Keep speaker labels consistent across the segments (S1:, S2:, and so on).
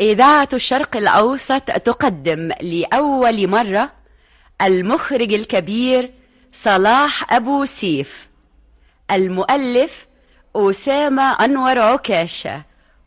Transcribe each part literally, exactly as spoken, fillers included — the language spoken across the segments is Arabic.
S1: إذاعة الشرق الأوسط تقدم لأول مرة المخرج الكبير صلاح أبو سيف، المؤلف أسامة أنور عكاشة،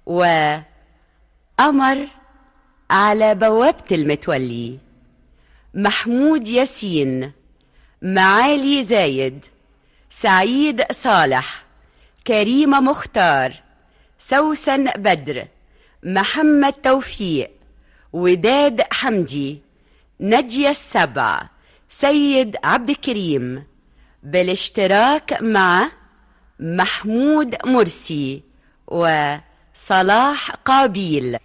S1: وأمر على بوابة المتولي، محمود ياسين، معالي زايد، سعيد صالح، كريمة مختار، سوسن بدر، محمد توفيق، وداد حمدي، نجية السبع، سيد عبد الكريم، بالاشتراك مع محمود مرسي وصلاح قابيل.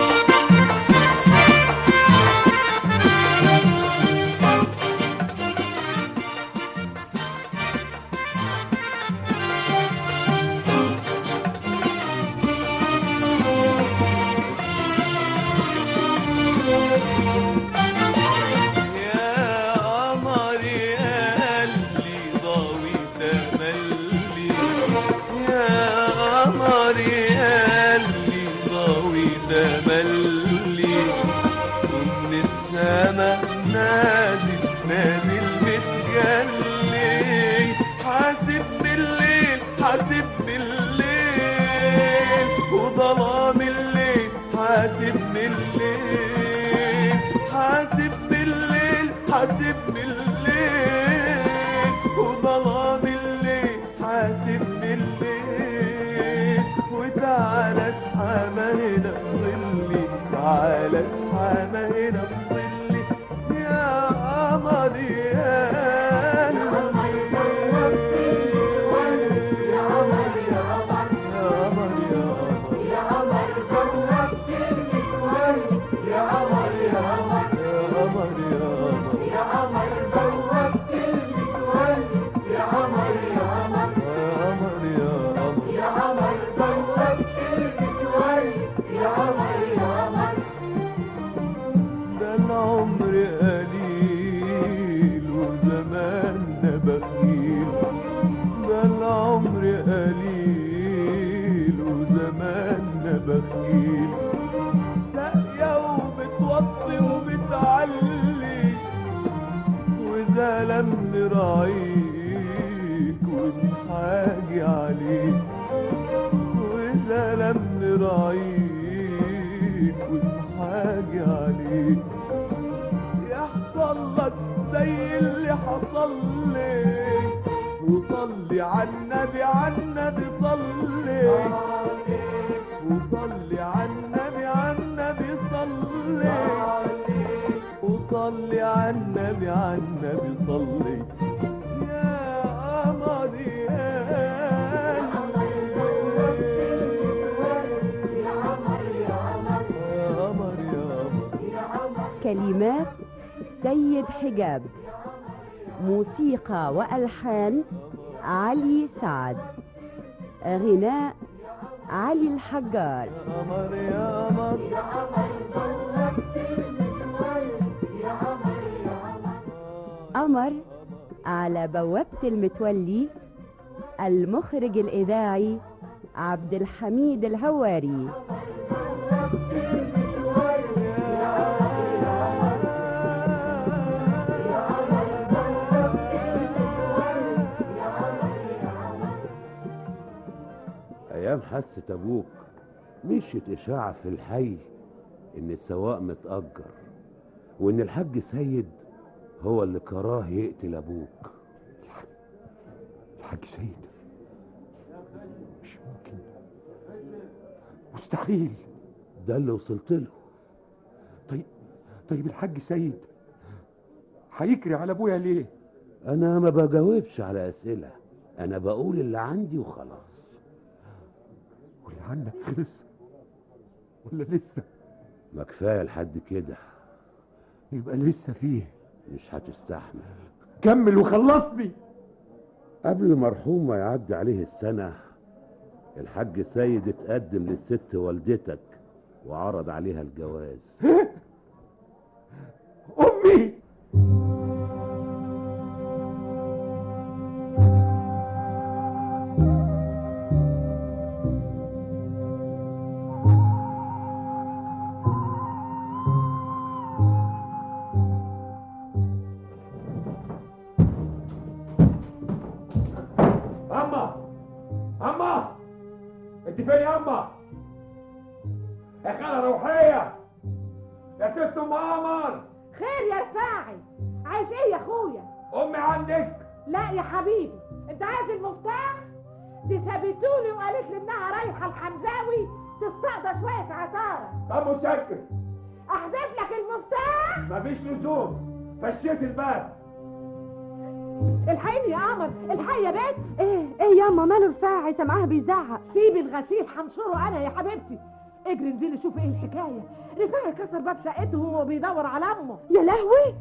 S2: حاسبني الليل وظلام الليل، حاسبني الليل وتعالى اتحامى هنا بظلي، تعالى اتحامى هنا بظلي يا قمر يا قمر يا قمر يا قمر يا قمر جوك المتولي يا قمر يا قمر يا قمر يا يا قمر جوك المتولي يا قمر يا قمر يا قمر يا قمر جوك المتولي يا قمر يا قمر. ده العمر قليل وزماننا بخيل، ده العمر قليل وزماننا بخيل، ساقية وبتوطي وبتعلي وإذا لم نراعيك ونحاجي عليك، وإذا لم نراعيك ونحاجي عليك يحصل لك زي اللي حصل لي. وصلي عالنبي عالنبي صلي، وصلي عالنبي عالنبي صلي، وصلي عالنبي عالنبي صلي يا قمر يا قمر يا قمر يا قمر.
S1: كلمات سيد حجاب، موسيقى وألحان علي سعد، غناء علي الحجار.
S2: يا قمر يا قمر يا قمر جوك المتولي يا قمر يا قمر.
S1: قمر على بوابة المتولي، المخرج الإذاعي عبد الحميد الهواري.
S3: أيام حاسة أبوك مشيت إشاعة في الحي إن السواق متأجر، وإن الحاج سيد هو اللي كراه يقتل أبوك.
S4: الحاج سيد؟ مش ممكن، مستحيل.
S3: ده اللي وصلت له.
S4: طيب طيب الحاج سيد هيجري على أبويا ليه؟
S3: أنا ما بجاوبش على أسئلة، أنا بقول اللي عندي وخلاص.
S4: واللي عندك خلص ولا لسه؟
S3: ما كفاية لحد كده.
S4: يبقى لسه فيه.
S3: مش هتستحمل.
S4: كمل وخلصني.
S3: قبل المرحوم ما يعدي عليه السنة، الحاج سيد اتقدم للست والدتك وعرض عليها الجواز.
S4: أمي! فين ياما؟ يا خالة روحية، يا ست ام قمر.
S5: خير يا رفاعي، عايز ايه يا اخويا؟
S4: امي عندك؟
S5: لا يا حبيبي، انت عايز المفتاح؟ دي سابتولي وقالت لي انها رايحه الحمزاوي تستقضى شويه عطاره.
S4: طب متشكر.
S5: احذف لك المفتاح؟
S4: مفيش لزوم، فشيت الباب.
S5: الحقيني يا قمر، الحقي يا بنت.
S1: ايه ايه ياما ماله رفاعي؟ سامعاها بيزعق.
S5: سيبي الغسيل هنشره انا يا حبيبتي. اجري انزلي شوفي ايه الحكايه. رفاعي كسر باب شقته وهو بيدور على امه.
S1: يا لهوي.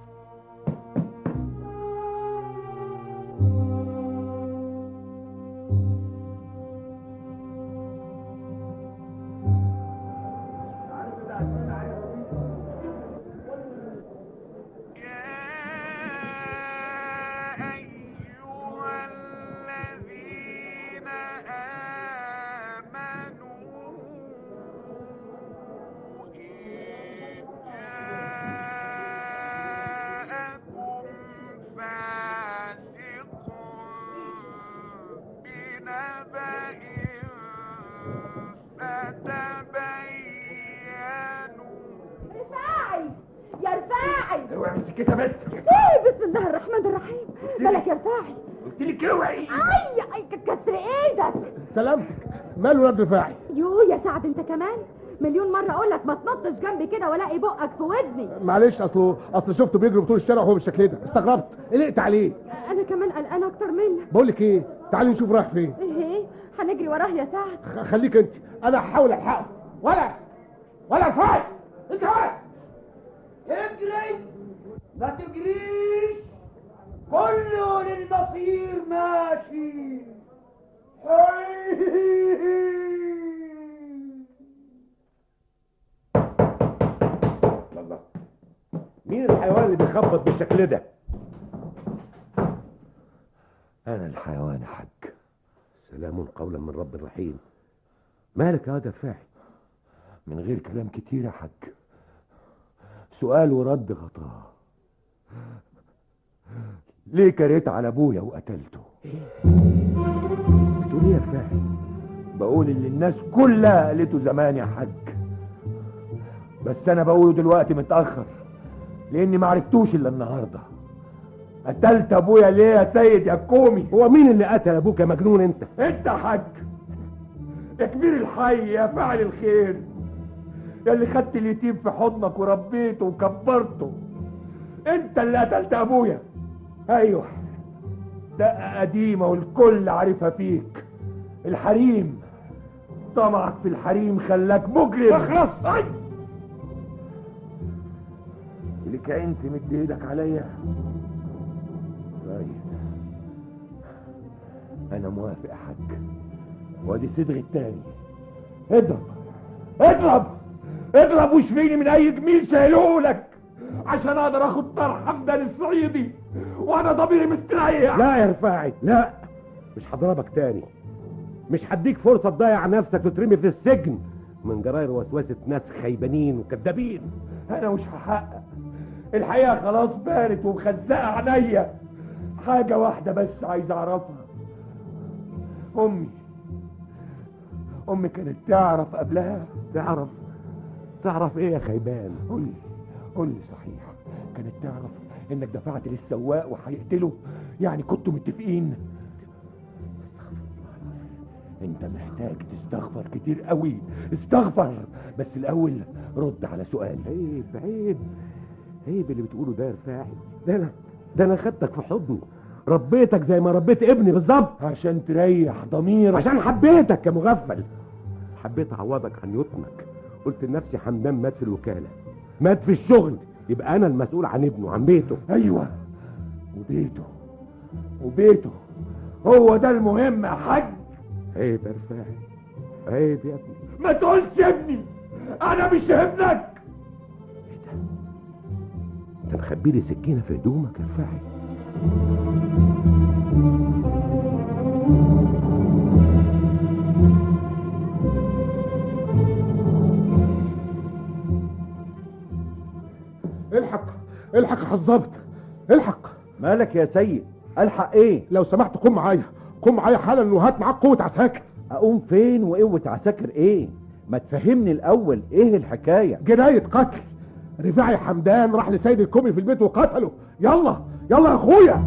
S4: اوعي مسكتها يا بنت.
S1: ايه بسم الله الرحمن الرحيم. مالك يا رفاعي؟
S4: قلت لك اوعي.
S1: اي اي كسر ايدك.
S6: سلامتك. ماله الواد رفاعي؟
S1: يو يا سعد انت كمان مليون مره اقول لك ما تنطش جنبي كده والاقي بقك في ودني.
S6: معلش اصله اصل شفته بيجري بطول الشارع وهو بالشكل ده استغربت قلقت عليه.
S1: انا كمان قلقانه اكتر منك.
S6: بقول لك ايه، تعالي نشوف رايح فين.
S1: ايه هنجري وراه يا سعد؟
S6: خليك انت، انا هحاول الحقه. ولا ولا رفاعي انت ولا
S2: اجري ما تجريش، كله للمصير ماشي.
S4: الله، مين الحيوان اللي بيخبط بالشكل ده؟
S3: انا الحيوان يا حاج. سلام قولا من رب رحيم. مالك يا واد رفاعي؟ من غير كلام كتير يا حاج، سؤال ورد غطاه. ليه كريت على ابويا وقتلته؟ بتقول ايه يا رفاعي؟ بقول اللي الناس كلها قالته زمان يا حاج، بس انا بقوله دلوقتي متاخر لاني ما عرفتوش الا النهارده. قتلت ابويا ليه يا سيد يا كومي؟
S6: هو مين اللي قتل ابوك يا مجنون انت؟
S4: انت يا حاج، يا كبير الحي، يا فاعل الخير، يا اللي خدت اليتيم في حضنك وربيته وكبرته. انت اللي قتلت ابويا. ايوه، دقة قديمة والكل عارفها فيك. الحريم، طمعك في الحريم خلاك مجرم.
S6: اخلص.
S4: اي لك انت مد ايدك عليا. طيب انا موافق يا حاج، وادي صدغ التاني. اضرب اضرب اضرب واشفيني من اي جميل شايلهولك عشان اقدر اخد طار حمدان الصعيدي وانا ضميري مستريح.
S6: لا يا رفاعي لا، مش هضربك تاني، مش هديك فرصه تضيع نفسك وترمي في السجن من جراير وسوسه ناس خيبانين وكدابين.
S4: انا مش هحقق، الحقيقه خلاص بانت ومخزقه عينيا. حاجه واحده بس عايز اعرفها، امي امي كانت تعرف قبلها؟
S6: تعرف تعرف ايه يا خيبان؟
S4: قولي قولي صحيح، كانت تعرف انك دفعت للسواق وهيقتله؟ يعني كنتوا متفقين؟ انت محتاج تستغفر كتير قوي، استغفر. بس الاول رد على سؤالي.
S3: عيب عيب عيب اللي بتقوله ده يا رفاعي. ده انا ده انا خدتك في حضني، ربيتك زي ما ربيت ابني بالظبط
S4: عشان تريح ضميرك.
S3: عشان حبيتك يا مغفل. حبيت اعوضك عن يتمك. قلت لنفسي حمدان مات في الوكاله، مات في الشغل، يبقى انا المسؤول عن ابنه عن بيته.
S4: ايوه، وبيته وبيته هو ده المهم يا حاج.
S3: عيب يا رفاعي، عيب يا ابني.
S4: ما تقولش ابني، انا مش ابنك.
S3: انت مخبي لي سكينه في هدومك يا رفاعي؟
S6: الحق الحق يا حظبت، الحق.
S7: مالك يا سيد؟ الحق ايه؟
S6: لو سمحت قوم معايا، قوم معايا حالا وهات معاك قوه عساكر.
S7: اقوم فين وقوة عساكر ايه؟ ما تفهمني الاول ايه الحكاية؟
S6: جناية قتل. رفاعي حمدان راح لسيد الكومي في البيت وقتله. يلا يلا يا اخويا.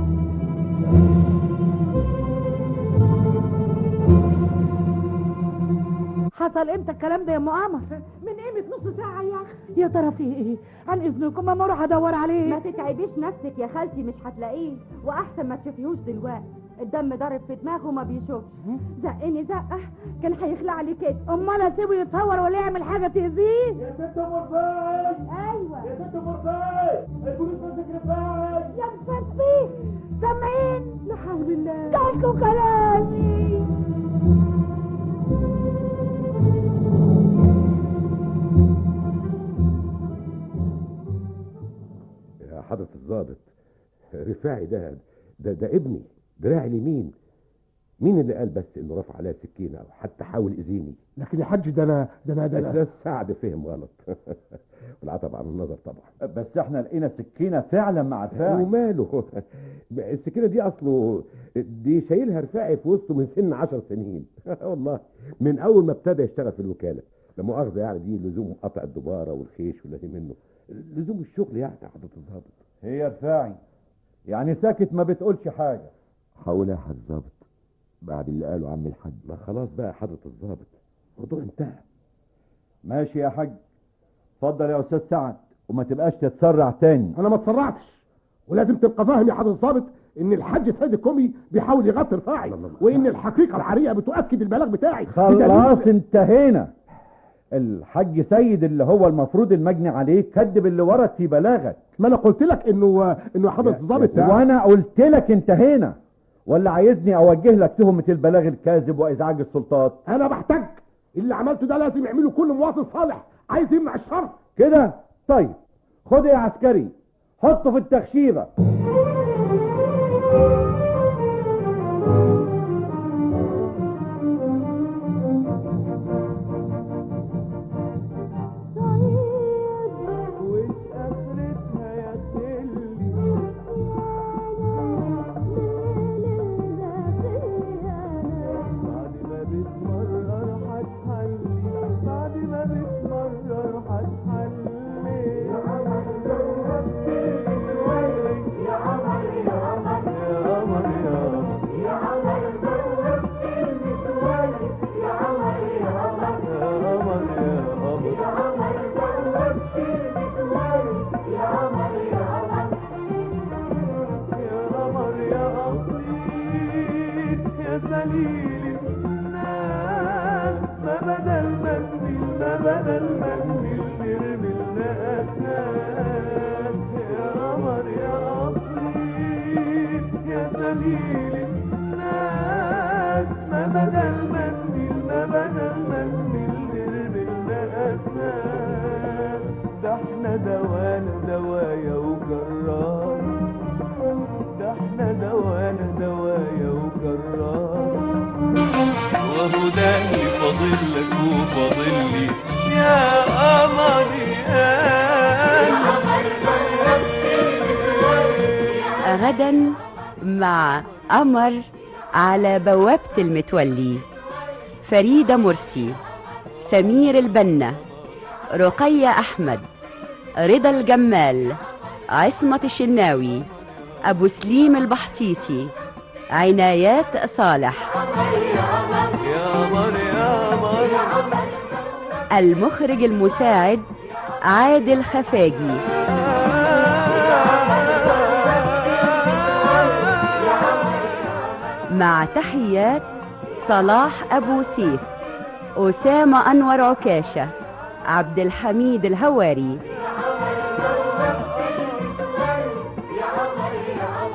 S5: حصل امتى الكلام ده يا ام قمر؟ من قيمة نص ساعة يا اختي. يا ترى فيه ايه؟ عن اذنكم ما اروح ادور عليه.
S1: ما تتعبيش نفسك يا خالتي، مش هتلاقيه، واحسن ما تشوفيهوش دلوقتي. الدم ضارب في دماغه وما بيشوفش. زقني زقه كان هيخلع لي كده.
S5: امال اسيبه يتصور ولا يعمل حاجة تأذيه؟
S4: يا ست مرفاي.
S5: ايوه
S4: يا ست مرفاي، البوليس مسك رفاعي.
S5: يا مصدي سامعين؟ لا حول الله. جالكوا كلامي.
S3: يا حضرة الضابط، رفاعي ده ده ده ابني، دراعي اليمين. مين اللي قال بس انه رفع عليا سكينه او حتى حاول يأذيني؟
S6: لكن يا حاج ده انا ده انا ده
S3: ده
S6: انا
S3: سعد فهم غلط. والعتب عن النظر طبعا.
S7: بس احنا لقينا سكينة فعلا مع رفاعي.
S3: وماله؟ السكينه دي اصله دي شايلها رفاعي في وسطه من سن عشر سنين. والله من اول ما ابتدى يشتغل في الوكاله. لا مؤاخذه يعني، دي لزوم قطع الدباره والخيش والذي منه، لزوم الشغل يعني يا حضرة الضابط.
S7: هي رفاعي يعني ساكت ما بتقولش حاجة.
S3: حاول يا حضرة الضابط بعد اللي قاله عم الحاج. ما خلاص بقى يا حضرة الضابط، الموضوع انتهى.
S7: ماشي يا حاج، اتفضل يا استاذ سعد، وما تبقاش تتسرع تاني.
S6: انا ما اتسرعتش، ولازم تبقى فاهم يا حضرة الضابط ان الحاج سيد الكومي بيحاول يغطي رفاعي، وان الحقيقه العريقه بتؤكد البلاغ بتاعي.
S7: خلاص انتهينا. الحاج سيد اللي هو المفروض المجني عليه كذب اللي ورد في بلاغك.
S6: ما انا قلت لك انه انه حضرة الضابط.
S7: وانا قلت لك انتهينا، ولا عايزني اوجه لك تهمة البلاغ الكاذب وازعاج السلطات؟
S6: انا بحتاج. اللي عملته ده لازم يعمله كل مواطن صالح عايز يمنع الشر.
S7: كده طيب، خد يا عسكري حطه في التخشيبة.
S8: غدا مع قمر على بوابة المتولي. فريدة مرسي، سمير البنا، رقية أحمد، رضا الجمال، عصمة الشناوي، أبو سليم البحطيطي، عنايات صالح. المخرج المساعد عادل خفاجي. مع تحيات صلاح أبو سيف، أسامة أنور عكاشة، عبد الحميد الهواري.